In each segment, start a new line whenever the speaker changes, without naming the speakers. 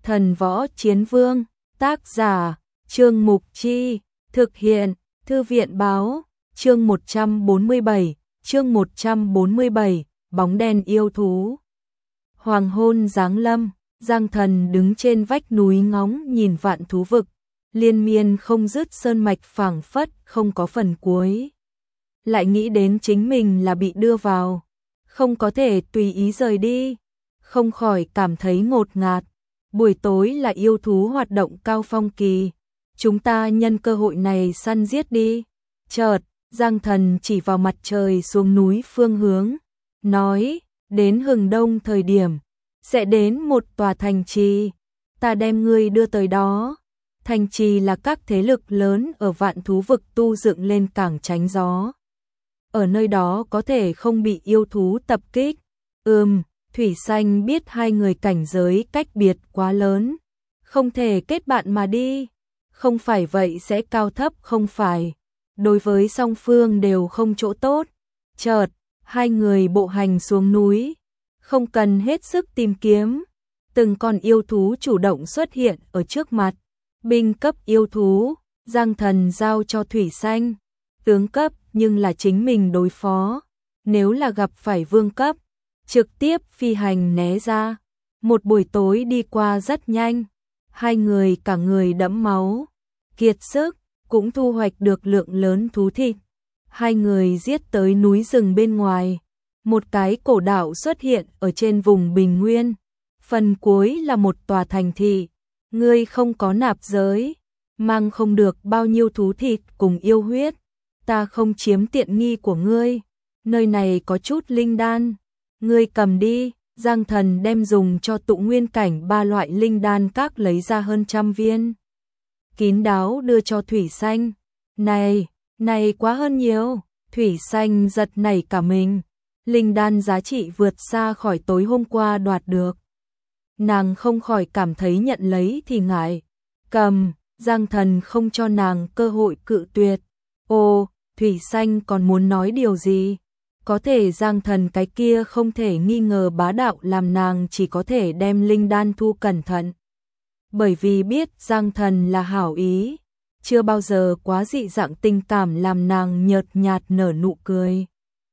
Thần Võ Chiến Vương, tác giả, Trương Mục Chi, thực hiện, Thư viện báo, chương 147, bóng đen yêu thú. Hoàng hôn giáng lâm, Giang Thần đứng trên vách núi ngóng nhìn vạn thú vực, liên miên không dứt sơn mạch phảng phất không có phần cuối. Lại nghĩ đến chính mình là bị đưa vào, không có thể tùy ý rời đi, không khỏi cảm thấy ngột ngạt. Buổi tối là yêu thú hoạt động cao phong kỳ, chúng ta nhân cơ hội này săn giết đi. Chợt, Giang Thần chỉ vào mặt trời xuống núi phương hướng, nói, đến hừng đông thời điểm, sẽ đến một tòa thành trì, ta đem ngươi đưa tới đó. Thành trì là các thế lực lớn ở vạn thú vực tu dựng lên cảng tránh gió. Ở nơi đó có thể không bị yêu thú tập kích. Thủy Xanh biết hai người cảnh giới cách biệt quá lớn, không thể kết bạn mà đi, không phải vậy sẽ cao thấp không phải, đối với song phương đều không chỗ tốt. Chợt, hai người bộ hành xuống núi, không cần hết sức tìm kiếm, từng con yêu thú chủ động xuất hiện ở trước mặt. Binh cấp yêu thú, Giang Thần giao cho Thủy Xanh, tướng cấp nhưng là chính mình đối phó, nếu là gặp phải vương cấp, trực tiếp phi hành né ra. Một buổi tối đi qua rất nhanh, hai người cả người đẫm máu, kiệt sức, cũng thu hoạch được lượng lớn thú thịt. Hai người giết tới núi rừng bên ngoài, một cái cổ đảo xuất hiện ở trên vùng bình nguyên, phần cuối là một tòa thành thị. Ngươi không có nạp giới, mang không được bao nhiêu thú thịt cùng yêu huyết, ta không chiếm tiện nghi của ngươi, nơi này có chút linh đan, ngươi cầm đi. Giang Thần đem dùng cho tụ nguyên cảnh 3 loại linh đan các lấy ra hơn 100 viên. Kín đáo đưa cho Thủy Xanh. Này quá hơn nhiều. Thủy Xanh giật nảy cả mình. Linh đan giá trị vượt xa khỏi tối hôm qua đoạt được. Nàng không khỏi cảm thấy nhận lấy thì ngại. Cầm, Giang Thần không cho nàng cơ hội cự tuyệt. Ô, Thủy Xanh còn muốn nói điều gì? Có thể Giang Thần cái kia không thể nghi ngờ bá đạo làm nàng chỉ có thể đem linh đan thu cẩn thận. Bởi vì biết Giang Thần là hảo ý, chưa bao giờ quá dị dạng tình cảm làm nàng nhợt nhạt nở nụ cười.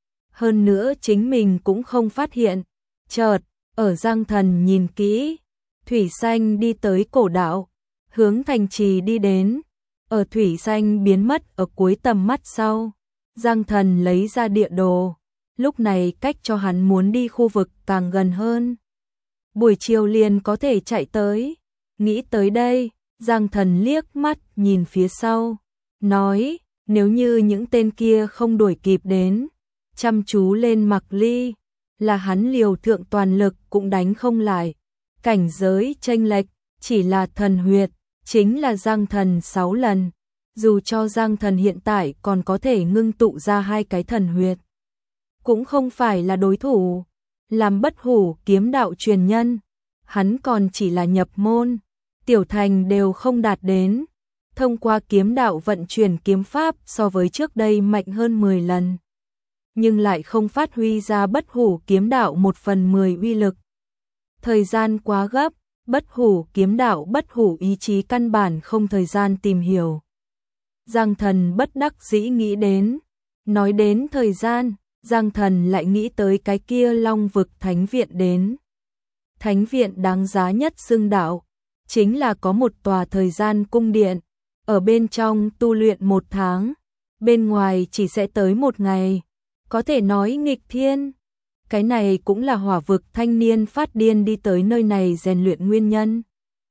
Hơn nữa chính mình cũng không phát hiện. Chợt, ở Giang Thần nhìn kỹ, Thủy Xanh đi tới cổ đảo, hướng thành trì đi đến. Ở Thủy Xanh biến mất ở cuối tầm mắt sau, Giang Thần lấy ra địa đồ. Lúc này cách cho hắn muốn đi khu vực càng gần hơn. Buổi chiều liền có thể chạy tới. Nghĩ tới đây, Giang Thần liếc mắt nhìn phía sau, nói, nếu như những tên kia không đuổi kịp đến, chăm chú lên Mạc Ly, là hắn liều thượng toàn lực cũng đánh không lại. Cảnh giới chênh lệch, chỉ là thần huyệt, chính là Giang Thần 6 lần. Dù cho Giang Thần hiện tại còn có thể ngưng tụ ra 2 cái thần huyệt, cũng không phải là đối thủ. Làm bất hủ kiếm đạo truyền nhân, hắn còn chỉ là nhập môn, tiểu thành đều không đạt đến. Thông qua kiếm đạo vận chuyển kiếm pháp so với trước đây mạnh hơn 10 lần, nhưng lại không phát huy ra bất hủ kiếm đạo 1/10 uy lực. Thời gian quá gấp, bất hủ kiếm đạo bất hủ ý chí căn bản không thời gian tìm hiểu. Giang Thần bất đắc dĩ nghĩ đến, nói đến thời gian, Giang Thần lại nghĩ tới cái kia Long vực thánh viện đến. Thánh viện đáng giá nhất xưng đạo, chính là có một tòa thời gian cung điện, ở bên trong tu luyện 1 tháng, bên ngoài chỉ sẽ tới 1 ngày, có thể nói nghịch thiên. Cái này cũng là hỏa vực thanh niên phát điên đi tới nơi này rèn luyện nguyên nhân.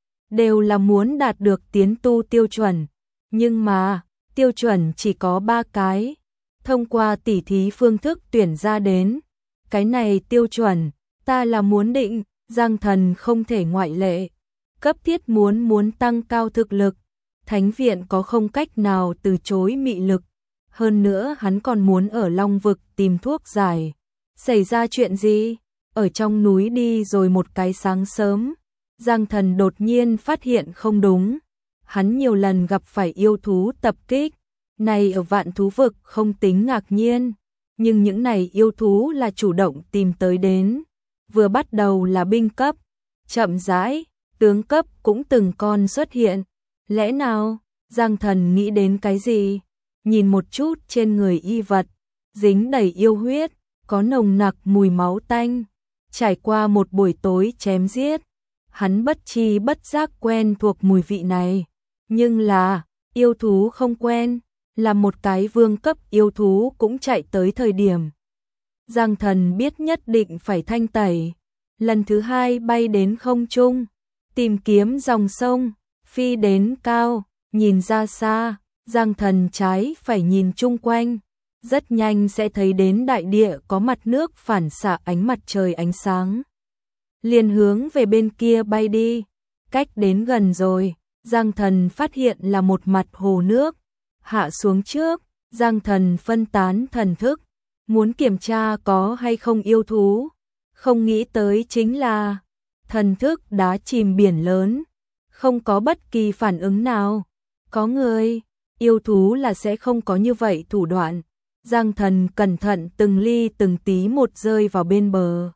Đều là muốn đạt được tiến tu tiêu chuẩn, nhưng mà, tiêu chuẩn chỉ có 3 cái. Thông qua tỉ thí phương thức tuyển ra đến. Cái này tiêu chuẩn, ta là muốn định, Giang Thần không thể ngoại lệ. Cấp thiết muốn tăng cao thực lực. Thánh viện có không cách nào từ chối mị lực. Hơn nữa hắn còn muốn ở Long vực tìm thuốc giải. Xảy ra chuyện gì? Ở trong núi đi rồi một cái sáng sớm, Giang Thần đột nhiên phát hiện không đúng. Hắn nhiều lần gặp phải yêu thú tập kích. Này ở vạn thú vực không tính ngạc nhiên, nhưng những này yêu thú là chủ động tìm tới đến. Vừa bắt đầu là binh cấp, chậm rãi, tướng cấp cũng từng con xuất hiện. Lẽ nào, Giang Thần nghĩ đến cái gì? Nhìn một chút trên người y vật, dính đầy yêu huyết, có nồng nặc mùi máu tanh. Trải qua một buổi tối chém giết, hắn bất tri bất giác quen thuộc mùi vị này. Nhưng là, yêu thú không quen, là một cái vương cấp yêu thú cũng chạy tới thời điểm. Giang Thần biết nhất định phải thanh tẩy. Lần thứ hai bay đến không trung, tìm kiếm dòng sông, phi đến cao, nhìn ra xa, Giang Thần trái phải nhìn chung quanh. Rất nhanh sẽ thấy đến đại địa có mặt nước phản xạ ánh mặt trời ánh sáng. Liền hướng về bên kia bay đi. Cách đến gần rồi, Giang Thần phát hiện là một mặt hồ nước. Hạ xuống trước, Giang Thần phân tán thần thức, muốn kiểm tra có hay không yêu thú. Không nghĩ tới chính là thần thức đá chìm biển lớn, không có bất kỳ phản ứng nào. Có người, yêu thú là sẽ không có như vậy thủ đoạn. Giang Thần cẩn thận từng ly từng tí một rơi vào bên bờ,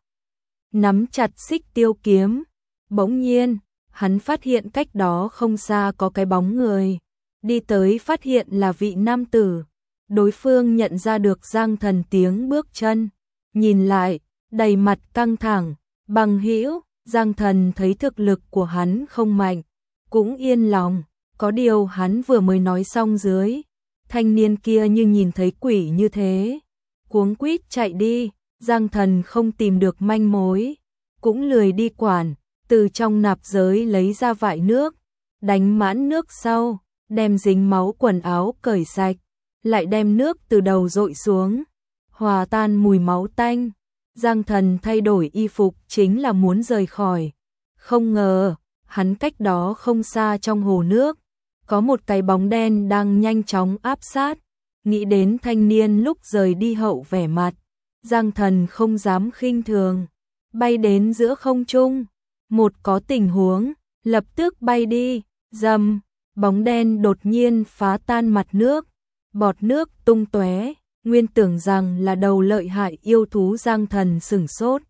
nắm chặt xích tiêu kiếm. Bỗng nhiên, hắn phát hiện cách đó không xa có cái bóng người. Đi tới phát hiện là vị nam tử. Đối phương nhận ra được Giang Thần tiếng bước chân. Nhìn lại, đầy mặt căng thẳng. Bằng hữu, Giang Thần thấy thực lực của hắn không mạnh, cũng yên lòng. Có điều hắn vừa mới nói xong dưới, thanh niên kia như nhìn thấy quỷ như thế, cuống quýt chạy đi. Giang Thần không tìm được manh mối, cũng lười đi quản, từ trong nạp giới lấy ra vại nước, đánh mãn nước sau, đem dính máu quần áo cởi sạch, lại đem nước từ đầu dội xuống, hòa tan mùi máu tanh. Giang Thần thay đổi y phục chính là muốn rời khỏi. Không ngờ, hắn cách đó không xa trong hồ nước, có một cái bóng đen đang nhanh chóng áp sát. Nghĩ đến thanh niên lúc rời đi hậu vẻ mặt, Giang Thần không dám khinh thường, bay đến giữa không trung. Một có tình huống, lập tức bay đi. Rầm, bóng đen đột nhiên phá tan mặt nước, bọt nước tung tóe. Nguyên tưởng rằng là đầu lợi hại yêu thú, Giang Thần sửng sốt.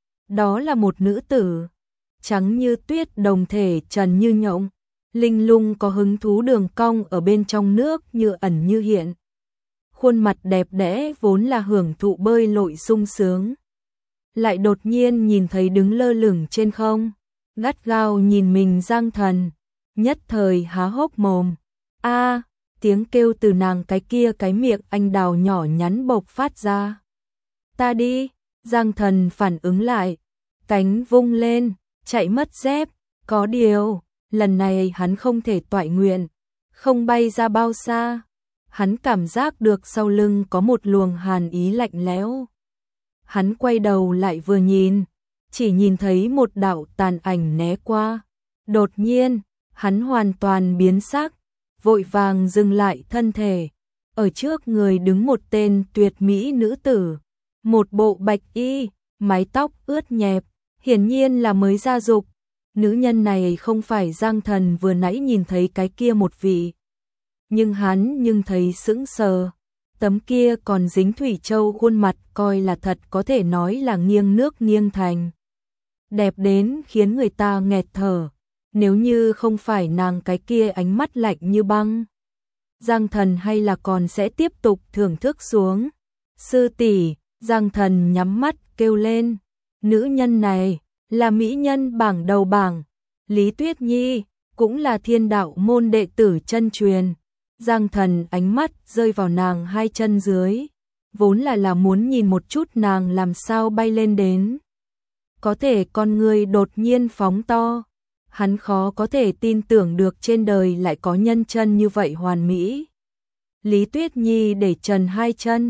Đó là một nữ tử, trắng như tuyết, đồng thể trần như nhộng, linh lung có hứng thú đường cong ở bên trong nước như ẩn như hiện. Khuôn mặt đẹp đẽ vốn là hưởng thụ bơi lội sung sướng, lại đột nhiên nhìn thấy đứng lơ lửng trên không, gắt gao nhìn mình. Giang Thần nhất thời há hốc mồm. A, tiếng kêu từ nàng cái miệng anh đào nhỏ nhắn bộc phát ra. Ta đi. Giang Thần phản ứng lại, cánh vung lên, chạy mất dép. Có điều, lần này hắn không thể toại nguyện, không bay ra bao xa. Hắn cảm giác được sau lưng có một luồng hàn ý lạnh lẽo. Hắn quay đầu lại vừa nhìn, chỉ nhìn thấy một đạo tàn ảnh né qua. Đột nhiên, hắn hoàn toàn biến sắc, vội vàng dừng lại thân thể. Ở trước người đứng một tên tuyệt mỹ nữ tử, một bộ bạch y, mái tóc ướt nhẹp, hiển nhiên là mới ra dục. Nữ nhân này không phải Giang Thần vừa nãy nhìn thấy cái kia một vị, nhưng hắn thấy sững sờ. Tấm kia còn dính thủy châu khuôn mặt coi là thật có thể nói là nghiêng nước nghiêng thành, đẹp đến khiến người ta nghẹt thở. Nếu như không phải nàng cái kia ánh mắt lạnh như băng, Giang Thần hay là còn sẽ tiếp tục thưởng thức xuống. Sư tỷ, Giang Thần nhắm mắt kêu lên. Nữ nhân này là mỹ nhân bảng đầu bảng, Lý Tuyết Nhi, cũng là Thiên Đạo môn đệ tử chân truyền. Giang Thần ánh mắt rơi vào nàng hai chân dưới, vốn là muốn nhìn một chút nàng làm sao bay lên đến. Có thể con người đột nhiên phóng to, hắn khó có thể tin tưởng được trên đời lại có nhân chân như vậy hoàn mỹ. Lý Tuyết Nhi để trần hai chân,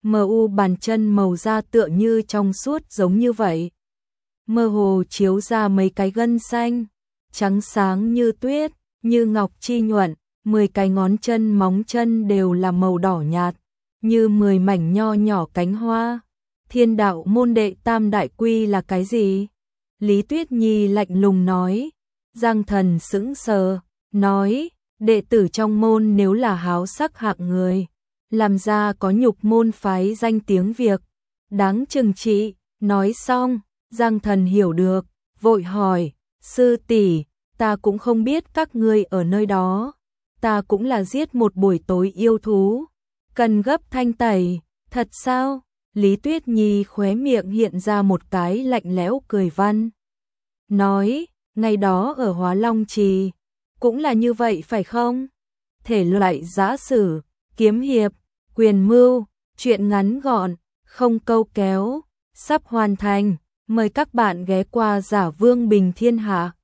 bàn chân màu da tựa như trong suốt giống như vậy, mơ hồ chiếu ra mấy cái gân xanh, trắng sáng như tuyết, như ngọc chi nhuận. 10 cái ngón chân móng chân đều là màu đỏ nhạt, như 10 mảnh nho nhỏ cánh hoa. Thiên Đạo môn đệ tam đại quy là cái gì? Lý Tuyết Nhi lạnh lùng nói. Giang Thần sững sờ, nói, đệ tử trong môn nếu là háo sắc hạng người, làm ra có nhục môn phái danh tiếng việc, đáng trừng trị. Nói xong, Giang Thần hiểu được, vội hỏi, Sư tỷ, ta cũng không biết các ngươi ở nơi đó. Ta cũng là giết một buổi tối yêu thú. Cần gấp thanh tẩy, thật sao? Lý Tuyết Nhi khóe miệng hiện ra một cái lạnh lẽo cười văn. Nói, ngày đó ở Hóa Long Trì, cũng là như vậy phải không? Thể loại giã sử, kiếm hiệp, quyền mưu, truyện ngắn gọn, không câu kéo, sắp hoàn thành. Mời các bạn ghé qua Giả Vương Bình Thiên Hạ.